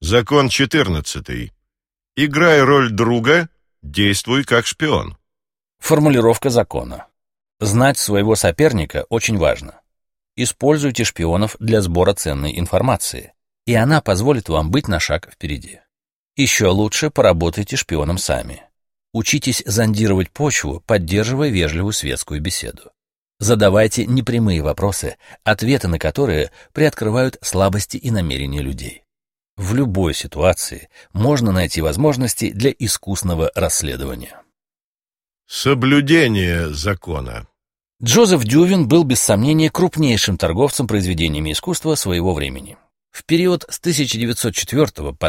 Закон 14. Играй роль друга, действуй как шпион. Формулировка закона. Знать своего соперника очень важно. Используйте шпионов для сбора ценной информации, и она позволит вам быть на шаг впереди. Еще лучше поработайте шпионом сами. Учитесь зондировать почву, поддерживая вежливую светскую беседу. Задавайте непрямые вопросы, ответы на которые приоткрывают слабости и намерения людей. В любой ситуации можно найти возможности для искусного расследования. Соблюдение закона. Джозеф Дювин был без сомнения крупнейшим торговцем произведениями искусства своего времени. В период с 1904 по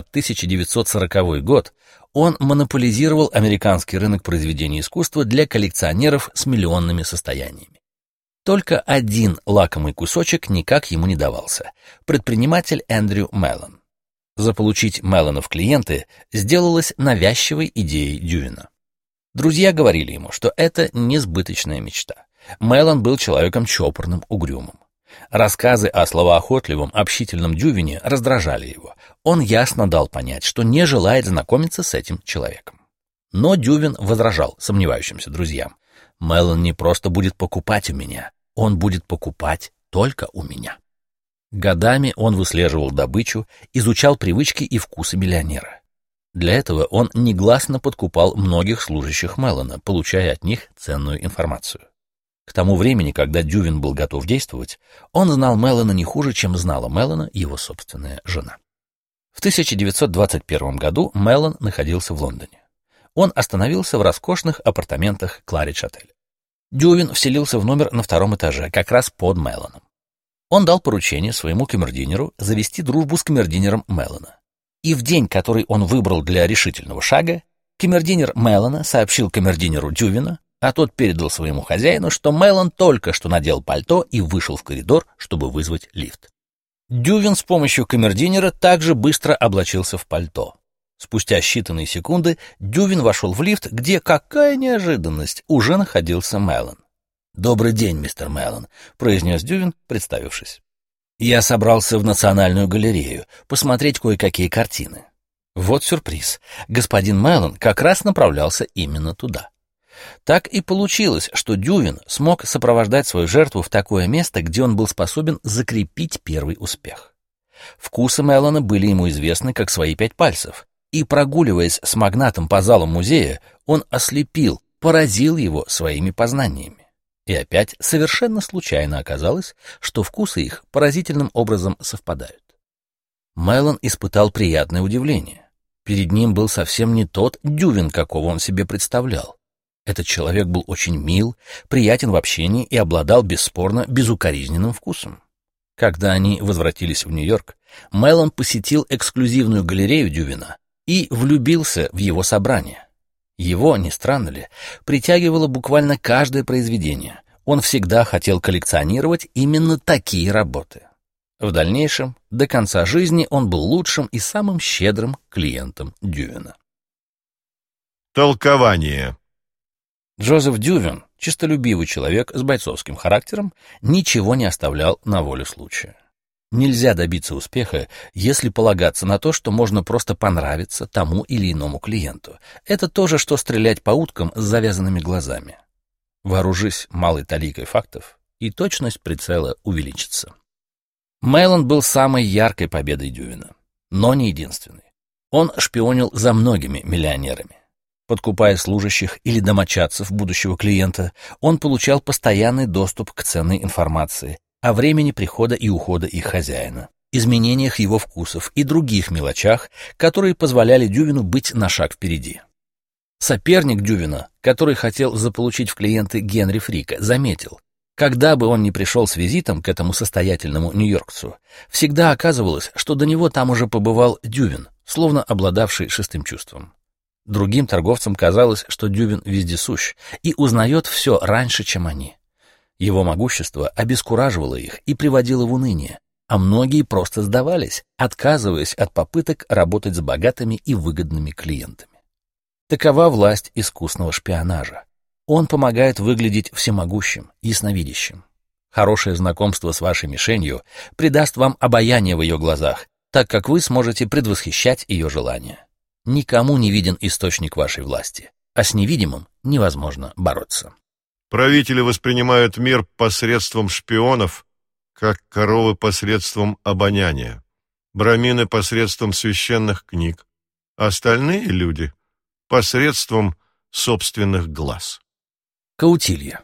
1940 год он монополизировал американский рынок произведений искусства для коллекционеров с миллионными состояниями. Только один лакомый кусочек никак ему не давался – предприниматель Эндрю Меллон. Заполучить Меллона в клиенты сделалось навязчивой идеей Дювина. Друзья говорили ему, что это несбыточная мечта. Меллон был человеком чопорным, угрюмым. Рассказы о словоохотливом, общительном Дювине раздражали его. Он ясно дал понять, что не желает знакомиться с этим человеком. Но Дювин возражал сомневающимся друзьям. «Меллон не просто будет покупать у меня, он будет покупать только у меня». Годами он выслеживал добычу, изучал привычки и вкусы миллионера. Для этого он негласно подкупал многих служащих Меллона, получая от них ценную информацию. К тому времени, когда Дювин был готов действовать, он знал Меллона не хуже, чем знала Меллона его собственная жена. В 1921 году Меллон находился в Лондоне. Он остановился в роскошных апартаментах Кларидж-отеля. Дювин вселился в номер на втором этаже, как раз под Меллоном. Он дал поручение своему камердинеру завести дружбу с камердинером Меллона. И в день, который он выбрал для решительного шага, камердинер Меллона сообщил камердинеру Дювина, а тот передал своему хозяину, что Меллон только что надел пальто и вышел в коридор, чтобы вызвать лифт. Дювин с помощью камердинера также быстро облачился в пальто. Спустя считанные секунды Дювин вошел в лифт, где, какая неожиданность, уже находился Меллон. «Добрый день, мистер Меллон», — произнес Дювин, представившись. «Я собрался в Национальную галерею посмотреть кое-какие картины». Вот сюрприз. Господин Меллон как раз направлялся именно туда. Так и получилось, что Дювин смог сопровождать свою жертву в такое место, где он был способен закрепить первый успех. Вкусы Меллона были ему известны как свои 5 пальцев, и, прогуливаясь с магнатом по залам музея, он ослепил, поразил его своими познаниями. И опять совершенно случайно оказалось, что вкусы их поразительным образом совпадают. Меллон испытал приятное удивление. Перед ним был совсем не тот Дювин, какого он себе представлял. Этот человек был очень мил, приятен в общении и обладал бесспорно безукоризненным вкусом. Когда они возвратились в Нью-Йорк, Меллон посетил эксклюзивную галерею Дювина и влюбился в его собрание. Его, не странно ли, притягивало буквально каждое произведение. Он всегда хотел коллекционировать именно такие работы. В дальнейшем, до конца жизни, он был лучшим и самым щедрым клиентом Дювина. Толкование. Джозеф Дювин, честолюбивый человек с бойцовским характером, ничего не оставлял на волю случая. Нельзя добиться успеха, если полагаться на то, что можно просто понравиться тому или иному клиенту. Это то же, что стрелять по уткам с завязанными глазами. Вооружись малой таликой фактов, и точность прицела увеличится. Меллон был самой яркой победой Дювина, но не единственной. Он шпионил за многими миллионерами. Подкупая служащих или домочадцев будущего клиента, он получал постоянный доступ к ценной информации о времени прихода и ухода их хозяина, изменениях его вкусов и других мелочах, которые позволяли Дювину быть на шаг впереди. Соперник Дювина, который хотел заполучить в клиенты Генри Фрика, заметил, когда бы он ни пришел с визитом к этому состоятельному нью-йоркцу, всегда оказывалось, что до него там уже побывал Дювин, словно обладавший шестым чувством. Другим торговцам казалось, что Дювин вездесущ и узнает все раньше, чем они. Его могущество обескураживало их и приводило в уныние, а многие просто сдавались, отказываясь от попыток работать с богатыми и выгодными клиентами. Такова власть искусного шпионажа. Он помогает выглядеть всемогущим, ясновидящим. Хорошее знакомство с вашей мишенью придаст вам обаяние в ее глазах, так как вы сможете предвосхищать ее желания. Никому не виден источник вашей власти, а с невидимым невозможно бороться. Правители воспринимают мир посредством шпионов, как коровы посредством обоняния, брамины посредством священных книг, а остальные люди посредством собственных глаз. Каутилья.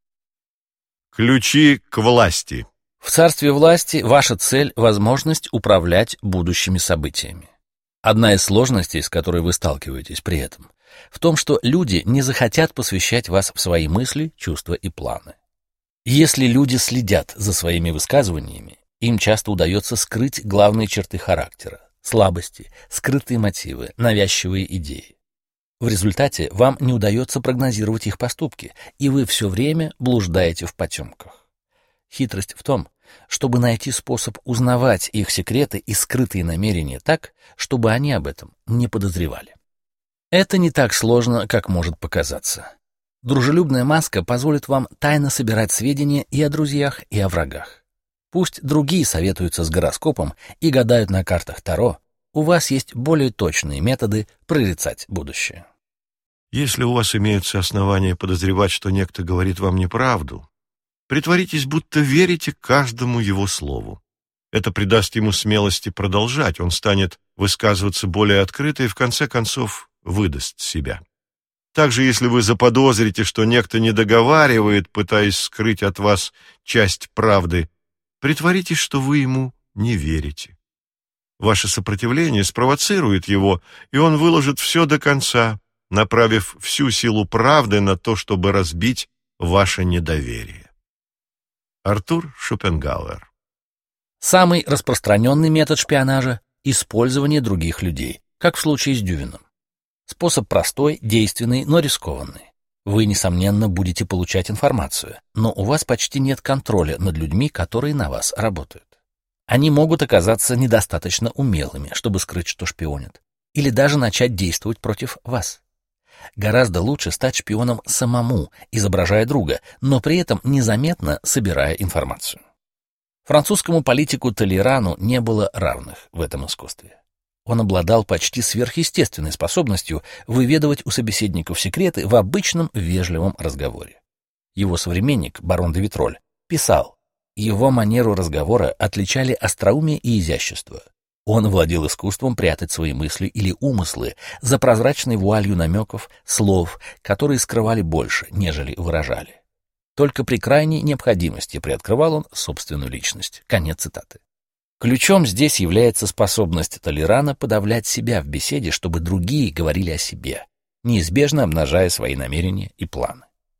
Ключи к власти. В царстве власти ваша цель – возможность управлять будущими событиями. Одна из сложностей, с которой вы сталкиваетесь при этом, в том, что люди не захотят посвящать вас в свои мысли, чувства и планы. Если люди следят за своими высказываниями, им часто удается скрыть главные черты характера, слабости, скрытые мотивы, навязчивые идеи. В результате вам не удается прогнозировать их поступки, и вы все время блуждаете в потемках. Хитрость в том, чтобы найти способ узнавать их секреты и скрытые намерения так, чтобы они об этом не подозревали. Это не так сложно, как может показаться. Дружелюбная маска позволит вам тайно собирать сведения и о друзьях, и о врагах. Пусть другие советуются с гороскопом и гадают на картах Таро, у вас есть более точные методы прорицать будущее. Если у вас имеются основания подозревать, что некто говорит вам неправду, притворитесь, будто верите каждому его слову. Это придаст ему смелости продолжать, он станет высказываться более открыто и, в конце концов, выдаст себя. Также, если вы заподозрите, что некто не договаривает, пытаясь скрыть от вас часть правды, притворитесь, что вы ему не верите. Ваше сопротивление спровоцирует его, и он выложит все до конца, направив всю силу правды на то, чтобы разбить ваше недоверие. Артур Шопенгауэр. Самый распространенный метод шпионажа – использование других людей, как в случае с Дювином. Способ простой, действенный, но рискованный. Вы, несомненно, будете получать информацию, но у вас почти нет контроля над людьми, которые на вас работают. Они могут оказаться недостаточно умелыми, чтобы скрыть, что шпионят, или даже начать действовать против вас. Гораздо лучше стать шпионом самому, изображая друга, но при этом незаметно собирая информацию. Французскому политику Толерану не было равных в этом искусстве. Он обладал почти сверхъестественной способностью выведывать у собеседников секреты в обычном вежливом разговоре. Его современник, барон де Витроль, писал: его манеру разговора отличали остроумие и изящество. Он владел искусством прятать свои мысли или умыслы за прозрачной вуалью намеков, слов, которые скрывали больше, нежели выражали. Только при крайней необходимости приоткрывал он собственную личность. Конец цитаты. Ключом здесь является способность Толерана подавлять себя в беседе, чтобы другие говорили о себе, неизбежно обнажая свои намерения и планы.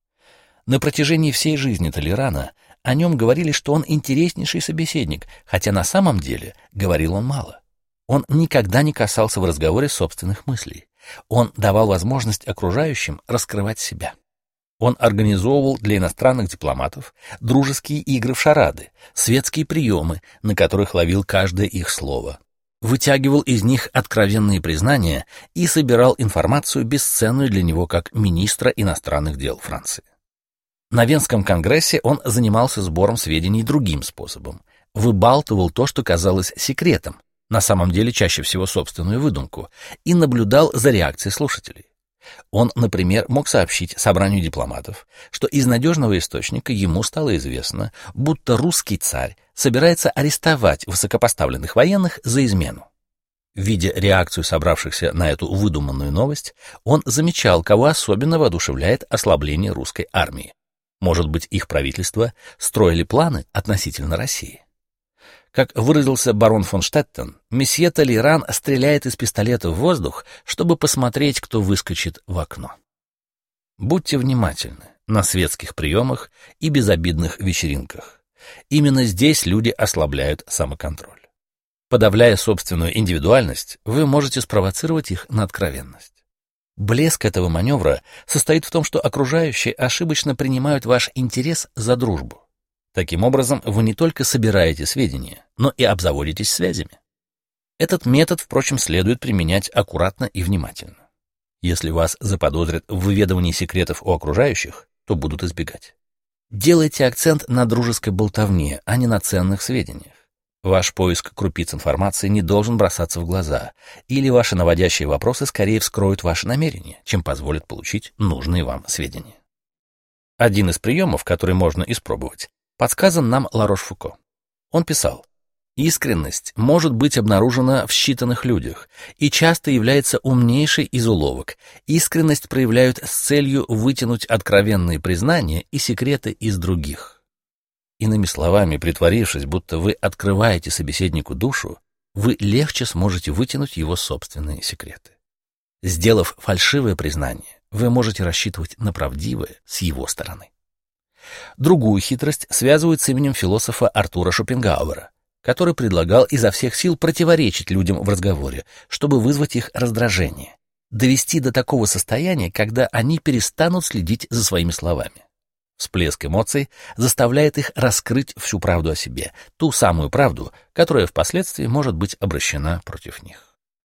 На протяжении всей жизни Толерана о нем говорили, что он интереснейший собеседник, хотя на самом деле говорил он мало. Он никогда не касался в разговоре собственных мыслей. Он давал возможность окружающим раскрывать себя. Он организовывал для иностранных дипломатов дружеские игры в шарады, светские приемы, на которых ловил каждое их слово, вытягивал из них откровенные признания и собирал информацию, бесценную для него как министра иностранных дел Франции. На Венском конгрессе он занимался сбором сведений другим способом, выбалтывал то, что казалось секретом, на самом деле чаще всего собственную выдумку, и наблюдал за реакцией слушателей. Он, например, мог сообщить собранию дипломатов, что из надежного источника ему стало известно, будто русский царь собирается арестовать высокопоставленных военных за измену. Видя реакцию собравшихся на эту выдуманную новость, он замечал, кого особенно воодушевляет ослабление русской армии. Может быть, их правительство строили планы относительно России. Как выразился барон фон Штеттен, месье Толеран стреляет из пистолета в воздух, чтобы посмотреть, кто выскочит в окно. Будьте внимательны на светских приемах и безобидных вечеринках. Именно здесь люди ослабляют самоконтроль. Подавляя собственную индивидуальность, вы можете спровоцировать их на откровенность. Блеск этого маневра состоит в том, что окружающие ошибочно принимают ваш интерес за дружбу. Таким образом, вы не только собираете сведения, но и обзаводитесь связями. Этот метод, впрочем, следует применять аккуратно и внимательно. Если вас заподозрят в выведывании секретов у окружающих, то будут избегать. Делайте акцент на дружеской болтовне, а не на ценных сведениях. Ваш поиск крупиц информации не должен бросаться в глаза, или ваши наводящие вопросы скорее вскроют ваши намерения, чем позволят получить нужные вам сведения. Один из приемов, который можно испробовать, подсказан нам Ларош-Фуко. Он писал: «Искренность может быть обнаружена в считанных людях и часто является умнейшей из уловок. Искренность проявляют с целью вытянуть откровенные признания и секреты из других». Иными словами, притворившись, будто вы открываете собеседнику душу, вы легче сможете вытянуть его собственные секреты. Сделав фальшивое признание, вы можете рассчитывать на правдивое с его стороны. Другую хитрость связывают с именем философа Артура Шопенгауэра, который предлагал изо всех сил противоречить людям в разговоре, чтобы вызвать их раздражение, довести до такого состояния, когда они перестанут следить за своими словами. Всплеск эмоций заставляет их раскрыть всю правду о себе, ту самую правду, которая впоследствии может быть обращена против них.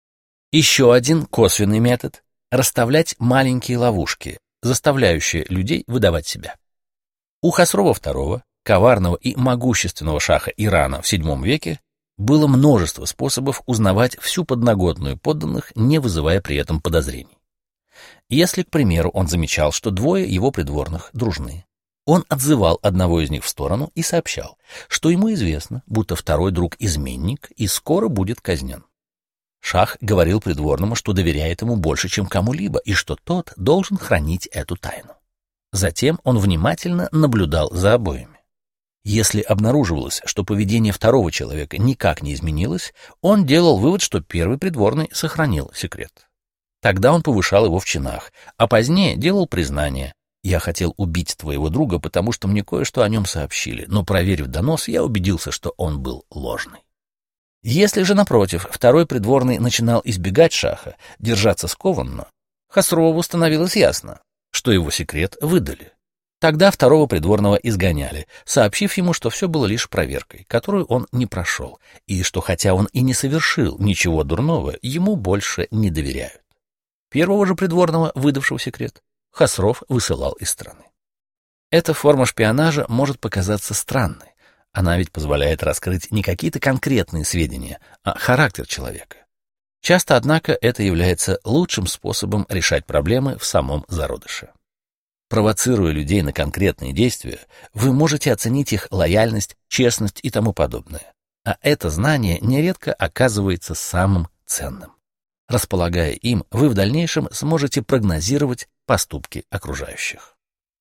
Еще один косвенный метод — расставлять маленькие ловушки, заставляющие людей выдавать себя. У Хосрова II, коварного и могущественного шаха Ирана в VII веке, было множество способов узнавать всю подноготную подданных, не вызывая при этом подозрений. Если, к примеру, он замечал, что двое его придворных дружны, он отзывал одного из них в сторону и сообщал, что ему известно, будто второй друг изменник и скоро будет казнен. Шах говорил придворному, что доверяет ему больше, чем кому-либо, и что тот должен хранить эту тайну. Затем он внимательно наблюдал за обоими. Если обнаруживалось, что поведение второго человека никак не изменилось, он делал вывод, что первый придворный сохранил секрет. Тогда он повышал его в чинах, а позднее делал признание: «Я хотел убить твоего друга, потому что мне кое-что о нем сообщили, но, проверив донос, я убедился, что он был ложный». Если же, напротив, второй придворный начинал избегать шаха, держаться скованно, Хосрову становилось ясно, что его секрет выдали. Тогда второго придворного изгоняли, сообщив ему, что все было лишь проверкой, которую он не прошел, и что, хотя он и не совершил ничего дурного, ему больше не доверяют. Первого же придворного, выдавшего секрет, Хосров высылал из страны. Эта форма шпионажа может показаться странной. Она ведь позволяет раскрыть не какие-то конкретные сведения, а характер человека. Часто, однако, это является лучшим способом решать проблемы в самом зародыше. Провоцируя людей на конкретные действия, вы можете оценить их лояльность, честность и тому подобное. А это знание нередко оказывается самым ценным. Располагая им, вы в дальнейшем сможете прогнозировать поступки окружающих.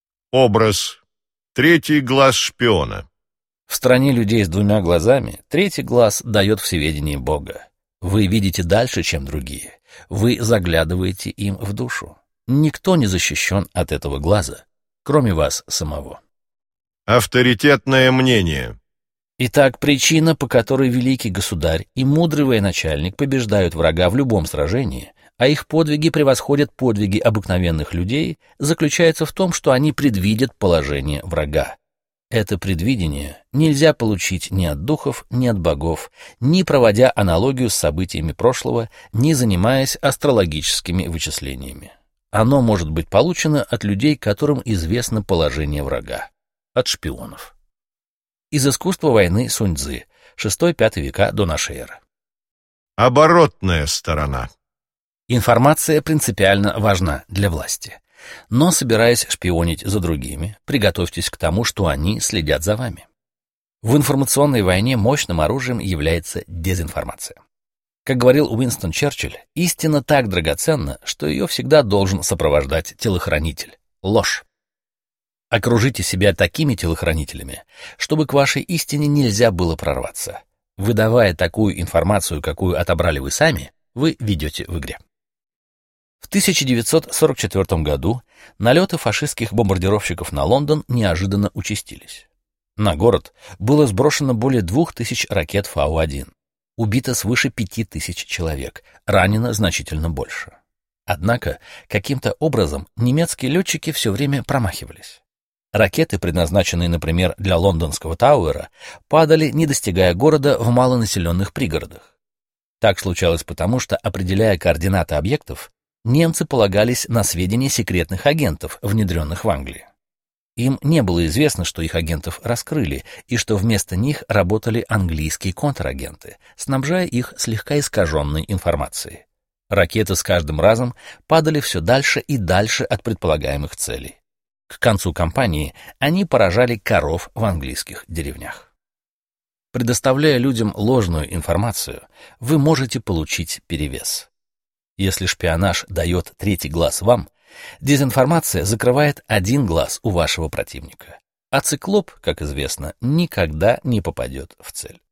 Образ. Третий глаз шпиона. В стране людей с двумя глазами третий глаз дает всеведение Бога. Вы видите дальше, чем другие. Вы заглядываете им в душу. Никто не защищен от этого глаза, кроме вас самого. Авторитетное мнение. Итак, причина, по которой великий государь и мудрый военачальник побеждают врага в любом сражении, а их подвиги превосходят подвиги обыкновенных людей, заключается в том, что они предвидят положение врага. Это предвидение нельзя получить ни от духов, ни от богов, ни проводя аналогию с событиями прошлого, ни занимаясь астрологическими вычислениями. Оно может быть получено от людей, которым известно положение врага, от шпионов. Из искусства войны Сунь-Цзы, 6-5 века до нашей эры. Оборотная сторона. Информация принципиально важна для власти. Но, собираясь шпионить за другими, приготовьтесь к тому, что они следят за вами. В информационной войне мощным оружием является дезинформация. Как говорил Уинстон Черчилль, истина так драгоценна, что ее всегда должен сопровождать телохранитель — ложь. Окружите себя такими телохранителями, чтобы к вашей истине нельзя было прорваться. Выдавая такую информацию, какую отобрали вы сами, вы ведете в игре. В 1944 году налеты фашистских бомбардировщиков на Лондон неожиданно участились. На город было сброшено более 2000 ракет Фау-1. Убито свыше 5000 человек, ранено значительно больше. Однако, каким-то образом немецкие летчики все время промахивались. Ракеты, предназначенные, например, для лондонского Тауэра, падали, не достигая города, в малонаселенных пригородах. Так случалось потому, что, определяя координаты объектов, немцы полагались на сведения секретных агентов, внедренных в Англии. Им не было известно, что их агентов раскрыли, и что вместо них работали английские контрагенты, снабжая их слегка искаженной информацией. Ракеты с каждым разом падали все дальше и дальше от предполагаемых целей. К концу кампании они поражали коров в английских деревнях. Предоставляя людям ложную информацию, вы можете получить перевес. Если шпионаж дает третий глаз вам, дезинформация закрывает один глаз у вашего противника. А циклоп, как известно, никогда не попадет в цель.